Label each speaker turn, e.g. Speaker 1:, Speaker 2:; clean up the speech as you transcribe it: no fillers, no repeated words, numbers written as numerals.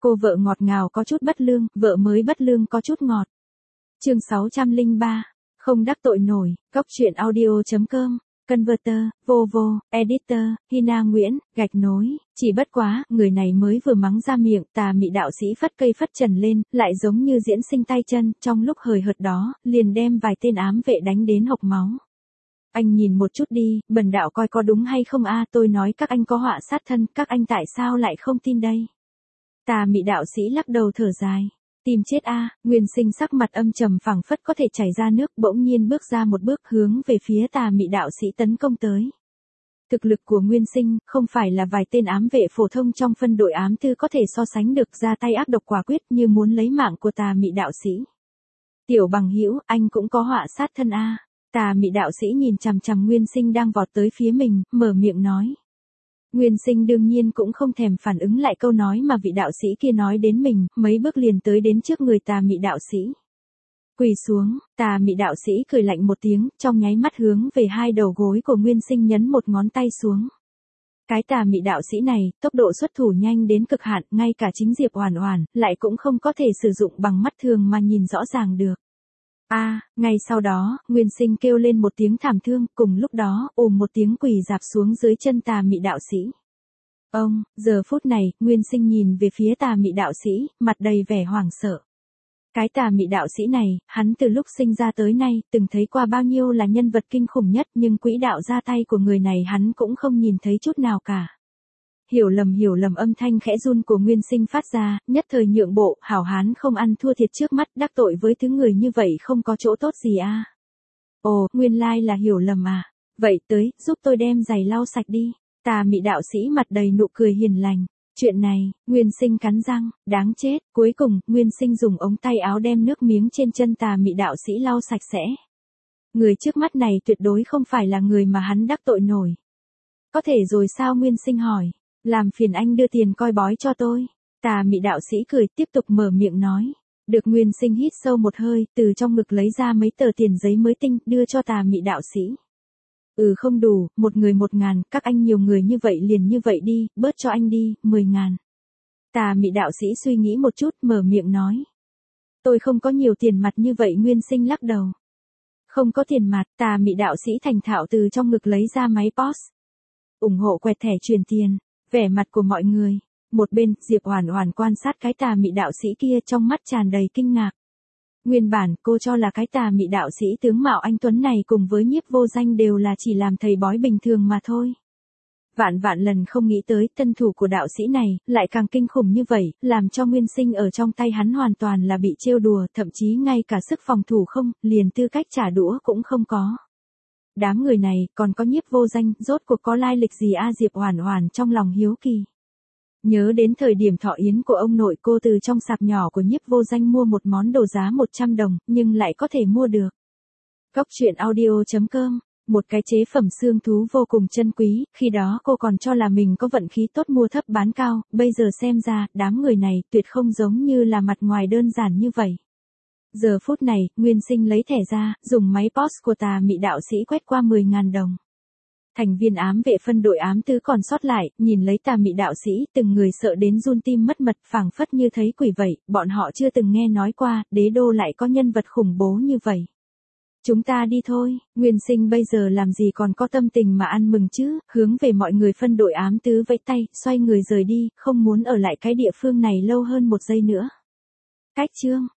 Speaker 1: Cô vợ ngọt ngào có chút bất lương, vợ mới bất lương có chút ngọt. Chương 603. Không đắc tội nổi. Góc truyện audio.com. Converter, Vovo, Editor, Hina Nguyễn, gạch nối. Chỉ bất quá, người này mới vừa mắng ra miệng, tà mị đạo sĩ phất cây phất trần lên, lại giống như diễn sinh tay chân, trong lúc hời hợt đó, liền đem vài tên ám vệ đánh đến hộc máu. Anh nhìn một chút đi, bần đạo coi có đúng hay không a, tôi nói các anh có họa sát thân, các anh tại sao lại không tin đây? Tà mị đạo sĩ lắc đầu thở dài. Tìm chết a. Nguyên Sinh sắc mặt âm trầm phảng phất có thể chảy ra nước, bỗng nhiên bước ra một bước hướng về phía tà mị đạo sĩ tấn công tới. Thực lực của Nguyên Sinh không phải là vài tên ám vệ phổ thông trong phân đội ám tư có thể so sánh được, ra tay ác độc quả quyết như muốn lấy mạng của tà mị đạo sĩ. Tiểu bằng hữu, anh cũng có họa sát thân a. Tà mị đạo sĩ nhìn chằm chằm Nguyên Sinh đang vọt tới phía mình, mở miệng nói. Nguyên Sinh đương nhiên cũng không thèm phản ứng lại câu nói mà vị đạo sĩ kia nói đến mình, mấy bước liền tới đến trước người tà mị đạo sĩ. Quỳ xuống, tà mị đạo sĩ cười lạnh một tiếng, trong nháy mắt hướng về hai đầu gối của Nguyên Sinh nhấn một ngón tay xuống. Cái tà mị đạo sĩ này, tốc độ xuất thủ nhanh đến cực hạn, ngay cả chính Diệp Oản Oản lại cũng không có thể sử dụng bằng mắt thường mà nhìn rõ ràng được. Ngay sau đó, Nguyên Sinh kêu lên một tiếng thảm thương, cùng lúc đó, một tiếng quỳ rạp xuống dưới chân tà mị đạo sĩ. Giờ phút này, Nguyên Sinh nhìn về phía tà mị đạo sĩ, mặt đầy vẻ hoảng sợ. Cái tà mị đạo sĩ này, hắn từ lúc sinh ra tới nay, từng thấy qua bao nhiêu là nhân vật kinh khủng nhất, nhưng quỹ đạo ra tay của người này hắn cũng không nhìn thấy chút nào cả. Hiểu lầm âm thanh khẽ run của Nguyên Sinh phát ra, nhất thời nhượng bộ, hảo hán không ăn thua thiệt trước mắt, đắc tội với thứ người như vậy không có chỗ tốt gì a. Ồ, nguyên lai là hiểu lầm à. Vậy tới, giúp tôi đem giày lau sạch đi. Tà mị đạo sĩ mặt đầy nụ cười hiền lành. Chuyện này, Nguyên Sinh cắn răng, đáng chết. Cuối cùng, Nguyên Sinh dùng ống tay áo đem nước miếng trên chân tà mị đạo sĩ lau sạch sẽ. Người trước mắt này tuyệt đối không phải là người mà hắn đắc tội nổi. Có thể rồi sao? Nguyên Sinh hỏi. Làm phiền anh đưa tiền coi bói cho tôi. Tà mị đạo sĩ cười tiếp tục mở miệng nói. Được. Nguyên Sinh hít sâu một hơi, từ trong ngực lấy ra mấy tờ tiền giấy mới tinh, đưa cho tà mị đạo sĩ. Không đủ, một người 1.000, các anh nhiều người như vậy liền như vậy đi, bớt cho anh đi, 10.000. Tà mị đạo sĩ suy nghĩ một chút, mở miệng nói. Tôi không có nhiều tiền mặt như vậy. Nguyên Sinh lắc đầu. Không có tiền mặt. Tà mị đạo sĩ thành thạo từ trong ngực lấy ra máy POS. Ủng hộ quẹt thẻ truyền tiền. Vẻ mặt của mọi người. Một bên, Diệp Oản Oản quan sát cái tà mị đạo sĩ kia, trong mắt tràn đầy kinh ngạc. Nguyên bản, cô cho là cái tà mị đạo sĩ tướng mạo anh tuấn này cùng với Nhiếp Vô Danh đều là chỉ làm thầy bói bình thường mà thôi. Vạn lần không nghĩ tới, tân thủ của đạo sĩ này, lại càng kinh khủng như vậy, làm cho Nguyên Sinh ở trong tay hắn hoàn toàn là bị trêu đùa, thậm chí ngay cả sức phòng thủ không, liền tư cách trả đũa cũng không có. Đám người này, còn có Nhiếp Vô Danh, rốt cuộc có lai lịch gì a? Diệp Oản Oản trong lòng hiếu kỳ. Nhớ đến thời điểm thọ yến của ông nội cô, từ trong sạp nhỏ của Nhiếp Vô Danh mua một món đồ giá 100 đồng, nhưng lại có thể mua được. Góc truyện audio.com. Một cái chế phẩm xương thú vô cùng chân quý, khi đó cô còn cho là mình có vận khí tốt mua thấp bán cao, bây giờ xem ra, đám người này tuyệt không giống như là mặt ngoài đơn giản như vậy. Giờ phút này, Nguyên Sinh lấy thẻ ra, dùng máy POS của tà mị đạo sĩ quét qua 10.000 đồng. Thành viên ám vệ phân đội ám tư còn sót lại, nhìn lấy tà mị đạo sĩ, từng người sợ đến run tim mất mật, phảng phất như thấy quỷ vậy, bọn họ chưa từng nghe nói qua, đế đô lại có nhân vật khủng bố như vậy. Chúng ta đi thôi. Nguyên Sinh bây giờ làm gì còn có tâm tình mà ăn mừng chứ, hướng về mọi người phân đội ám tứ vẫy tay, xoay người rời đi, không muốn ở lại cái địa phương này lâu hơn một giây nữa. Cách chương.